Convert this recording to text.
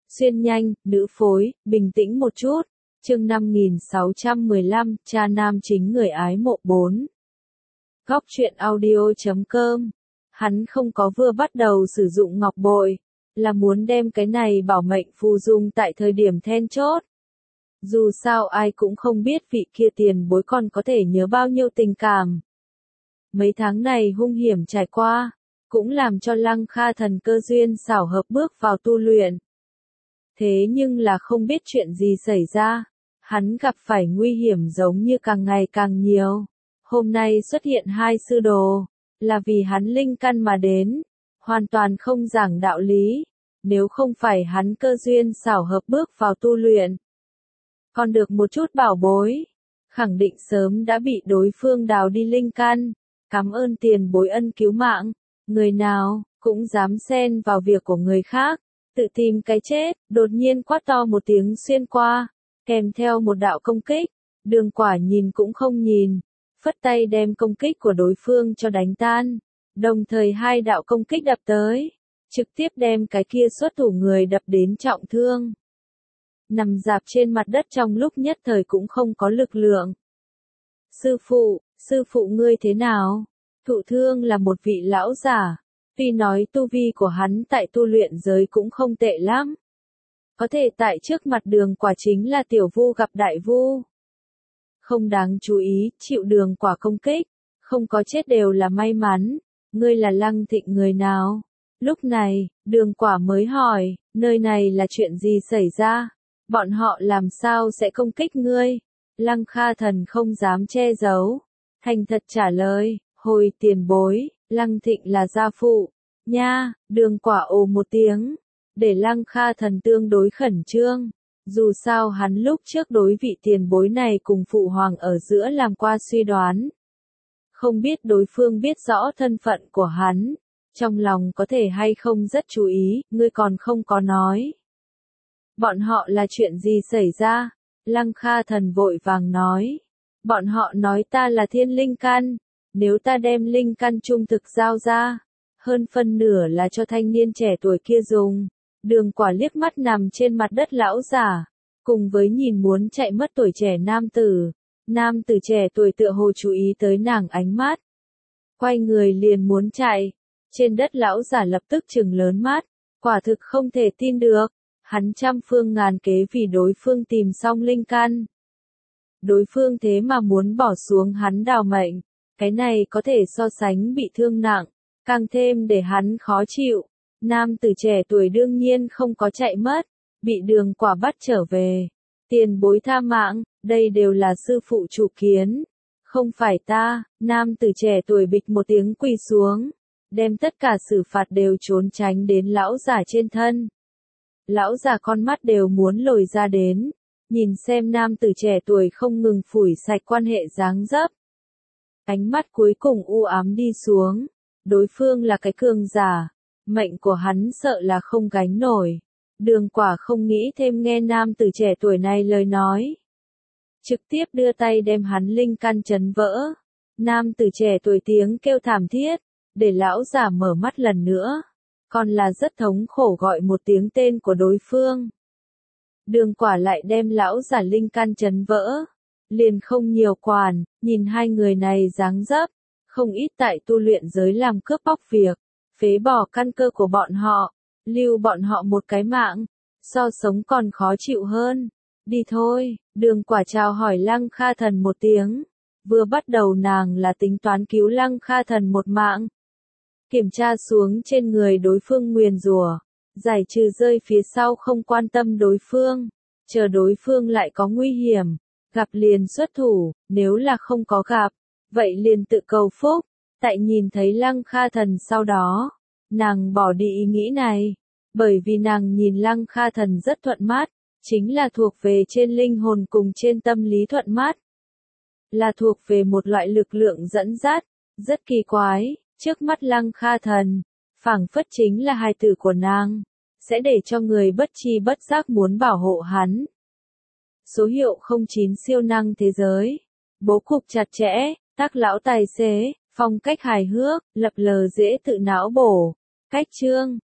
Xuyên nhanh, nữ phối, bình tĩnh một chút. Chương 5615, cha nam chính người ái mộ 4. Góc truyện audio.com. Hắn không có vừa bắt đầu sử dụng ngọc bội, là muốn đem cái này bảo mệnh phù dùng tại thời điểm then chốt. Dù sao ai cũng không biết vị kia tiền bối còn có thể nhớ bao nhiêu tình cảm. Mấy tháng này hung hiểm trải qua, cũng làm cho Lăng Kha Thần cơ duyên xảo hợp bước vào tu luyện. Thế nhưng là không biết chuyện gì xảy ra, hắn gặp phải nguy hiểm giống như càng ngày càng nhiều. Hôm nay xuất hiện hai sư đồ, là vì hắn linh căn mà đến, hoàn toàn không giảng đạo lý, nếu không phải hắn cơ duyên xảo hợp bước vào tu luyện. Còn được một chút bảo bối, khẳng định sớm đã bị đối phương đào đi linh căn, cảm ơn tiền bối ân cứu mạng, người nào cũng dám xen vào việc của người khác, tự tìm cái chết, đột nhiên quát to một tiếng xuyên qua, kèm theo một đạo công kích, Đường Quả nhìn cũng không nhìn, phất tay đem công kích của đối phương cho đánh tan, đồng thời hai đạo công kích đập tới, trực tiếp đem cái kia xuất thủ người đập đến trọng thương. Nằm rạp trên mặt đất trong lúc nhất thời cũng không có lực lượng. Sư phụ ngươi thế nào? Thụ thương là một vị lão giả, tuy nói tu vi của hắn tại tu luyện giới cũng không tệ lắm. Có thể tại trước mặt Đường Quả chính là tiểu vu gặp đại vu. Không đáng chú ý, chịu Đường Quả công kích, không có chết đều là may mắn, ngươi là Lăng Thịnh người nào? Lúc này, Đường Quả mới hỏi, nơi này là chuyện gì xảy ra? Bọn họ làm sao sẽ công kích ngươi? Lăng Kha Thần không dám che giấu, thành thật trả lời, hồi tiền bối, Lăng Thịnh là gia phụ, nha. Đường Quả ồ một tiếng, để Lăng Kha Thần tương đối khẩn trương, dù sao hắn lúc trước đối vị tiền bối này cùng phụ hoàng ở giữa làm qua suy đoán. Không biết đối phương biết rõ thân phận của hắn, trong lòng có thể hay không rất chú ý, ngươi còn không có nói. Bọn họ là chuyện gì xảy ra? Lăng Kha Thần vội vàng nói. Bọn họ nói ta là thiên linh căn, nếu ta đem linh căn trung thực giao ra, hơn phân nửa là cho thanh niên trẻ tuổi kia dùng. Đường Quả liếc mắt nằm trên mặt đất lão giả, cùng với nhìn muốn chạy mất tuổi trẻ nam tử trẻ tuổi tựa hồ chú ý tới nàng ánh mắt. Quay người liền muốn chạy, trên đất lão giả lập tức trừng lớn mắt, quả thực không thể tin được. Hắn trăm phương ngàn kế vì đối phương tìm xong linh căn. Đối phương thế mà muốn bỏ xuống hắn đào mệnh, cái này có thể so sánh bị thương nặng, càng thêm để hắn khó chịu. Nam tử trẻ tuổi đương nhiên không có chạy mất, bị Đường Quả bắt trở về. Tiền bối tha mạng, đây đều là sư phụ chủ kiến, không phải ta. Nam tử trẻ tuổi bịch một tiếng quỳ xuống, đem tất cả xử phạt đều trốn tránh đến lão giả trên thân. Lão già con mắt đều muốn lồi ra đến, nhìn xem nam tử trẻ tuổi không ngừng phủi sạch quan hệ dáng dấp. Ánh mắt cuối cùng u ám đi xuống, đối phương là cái cường giả, mệnh của hắn sợ là không gánh nổi. Đường Quả không nghĩ thêm nghe nam tử trẻ tuổi này lời nói, trực tiếp đưa tay đem hắn linh căn chấn vỡ. Nam tử trẻ tuổi tiếng kêu thảm thiết, để lão già mở mắt lần nữa. Còn là rất thống khổ gọi một tiếng tên của đối phương. Đường Quả lại đem lão giả linh căn chấn vỡ, liền không nhiều quản, nhìn hai người này dáng dấp, không ít tại tu luyện giới làm cướp bóc việc, phế bỏ căn cơ của bọn họ, lưu bọn họ một cái mạng, so sống còn khó chịu hơn. Đi thôi. Đường Quả chào hỏi Lăng Kha Thần một tiếng, vừa bắt đầu nàng là tính toán cứu Lăng Kha Thần một mạng. Kiểm tra xuống trên người đối phương nguyền rủa, giải trừ rơi phía sau không quan tâm đối phương, chờ đối phương lại có nguy hiểm, gặp liền xuất thủ, nếu là không có gặp, vậy liền tự cầu phúc. Tại nhìn thấy Lăng Kha Thần sau đó, nàng bỏ đi ý nghĩ này, bởi vì nàng nhìn Lăng Kha Thần rất thuận mắt, chính là thuộc về trên linh hồn cùng trên tâm lý thuận mắt, là thuộc về một loại lực lượng dẫn dắt, rất kỳ quái. Trước mắt Lăng Kha Thần, phảng phất chính là hài tử của nàng, sẽ để cho người bất tri bất giác muốn bảo hộ hắn. Số hiệu 09 siêu năng thế giới, bố cục chặt chẽ, tác lão tài xế, phong cách hài hước, lập lờ dễ tự não bổ, cách chương.